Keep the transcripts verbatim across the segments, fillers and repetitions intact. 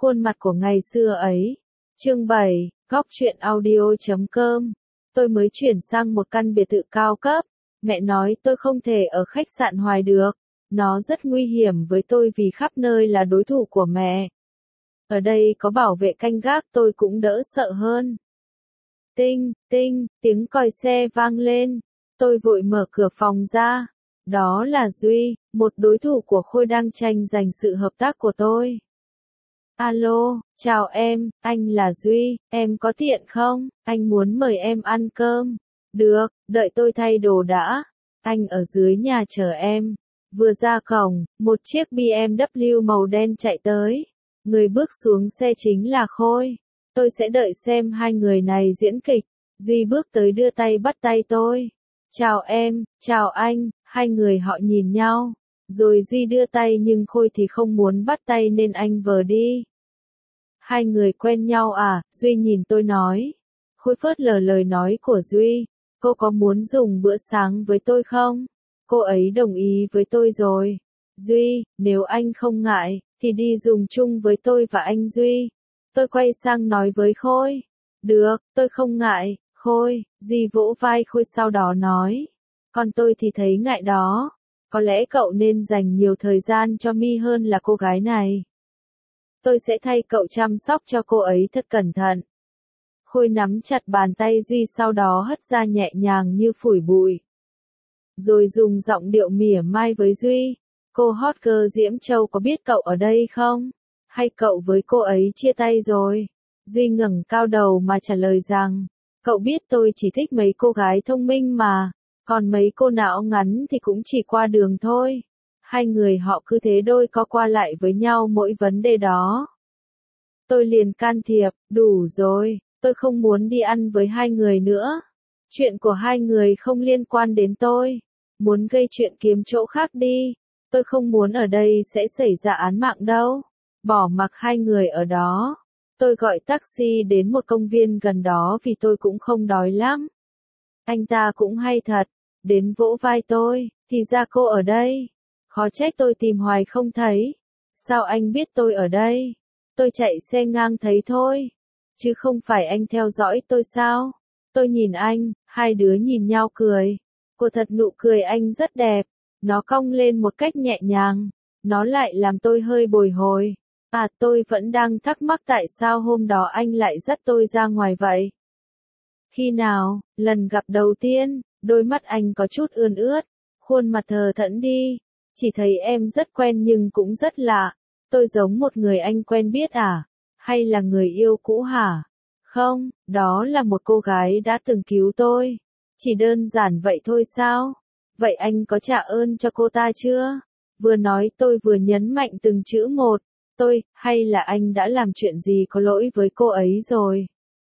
Khuôn mặt của ngày xưa ấy. Chương bảy, góc truyện audio chấm com. Tôi mới chuyển sang một căn biệt thự cao cấp. Mẹ nói tôi không thể ở khách sạn hoài được. Nó rất nguy hiểm với tôi vì khắp nơi là đối thủ của mẹ. Ở đây có bảo vệ canh gác tôi cũng đỡ sợ hơn. Tinh, tinh, tiếng còi xe vang lên. Tôi vội mở cửa phòng ra. Đó là Duy, một đối thủ của Khôi đang tranh giành sự hợp tác của tôi. Alo, chào em, anh là Duy, em có tiện không? Anh muốn mời em ăn cơm. Được, đợi tôi thay đồ đã. Anh ở dưới nhà chờ em. Vừa ra cổng, một chiếc bê em vê màu đen chạy tới. Người bước xuống xe chính là Khôi. Tôi sẽ đợi xem hai người này diễn kịch. Duy bước tới đưa tay bắt tay tôi. Chào em, chào anh, hai người họ nhìn nhau. Rồi Duy đưa tay nhưng Khôi thì không muốn bắt tay nên anh vờ đi. Hai người quen nhau à? Duy nhìn tôi nói. Khôi phớt lờ lời nói của Duy. Cô có muốn dùng bữa sáng với tôi không? Cô ấy đồng ý với tôi rồi. Duy, nếu anh không ngại, thì đi dùng chung với tôi và anh Duy. Tôi quay sang nói với Khôi. Được, tôi không ngại, Khôi. Duy vỗ vai Khôi sau đó nói. Còn tôi thì thấy ngại đó. Có lẽ cậu nên dành nhiều thời gian cho Mi hơn là cô gái này. Tôi sẽ thay cậu chăm sóc cho cô ấy thật cẩn thận. Khôi nắm chặt bàn tay Duy sau đó hất ra nhẹ nhàng như phủi bụi. Rồi dùng giọng điệu mỉa mai với Duy. Cô hot girl Diễm Châu có biết cậu ở đây không? Hay cậu với cô ấy chia tay rồi? Duy ngẩng cao đầu mà trả lời rằng. Cậu biết tôi chỉ thích mấy cô gái thông minh mà. Còn mấy cô não ngắn thì cũng chỉ qua đường thôi. Hai người họ cứ thế đôi co qua lại với nhau mỗi vấn đề đó. Tôi liền can thiệp, đủ rồi, tôi không muốn đi ăn với hai người nữa. Chuyện của hai người không liên quan đến tôi. Muốn gây chuyện kiếm chỗ khác đi. Tôi không muốn ở đây sẽ xảy ra án mạng đâu. Bỏ mặc hai người ở đó. Tôi gọi taxi đến một công viên gần đó vì tôi cũng không đói lắm. Anh ta cũng hay thật. Đến vỗ vai tôi, thì ra cô ở đây. Khó trách tôi tìm hoài không thấy. Sao anh biết tôi ở đây? Tôi chạy xe ngang thấy thôi. Chứ không phải anh theo dõi tôi sao? Tôi nhìn anh, hai đứa nhìn nhau cười. Cô thật nụ cười anh rất đẹp. Nó cong lên một cách nhẹ nhàng. Nó lại làm tôi hơi bồi hồi. À, tôi vẫn đang thắc mắc tại sao hôm đó anh lại dắt tôi ra ngoài vậy. Khi nào, lần gặp đầu tiên, đôi mắt anh có chút ươn ướt. Khuôn mặt thờ thẫn đi. Chỉ thấy em rất quen nhưng cũng rất lạ. Tôi giống một người anh quen biết à? Hay là người yêu cũ hả? Không, đó là một cô gái đã từng cứu tôi. Chỉ đơn giản vậy thôi sao? Vậy anh có trả ơn cho cô ta chưa? Vừa nói tôi vừa nhấn mạnh từng chữ một. Tôi, hay là anh đã làm chuyện gì có lỗi với cô ấy rồi?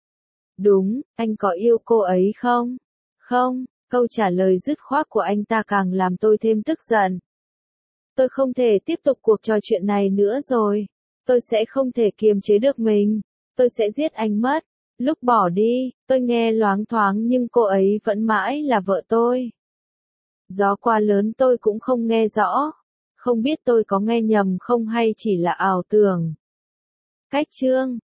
Đúng, anh có yêu cô ấy không? Không, câu trả lời dứt khoát của anh ta càng làm tôi thêm tức giận. Tôi không thể tiếp tục cuộc trò chuyện này nữa rồi. Tôi sẽ không thể kiềm chế được mình. Tôi sẽ giết anh mất. Lúc bỏ đi, tôi nghe loáng thoáng nhưng cô ấy vẫn mãi là vợ tôi. Gió quá lớn tôi cũng không nghe rõ. Không biết tôi có nghe nhầm không hay chỉ là ảo tưởng. Cách chương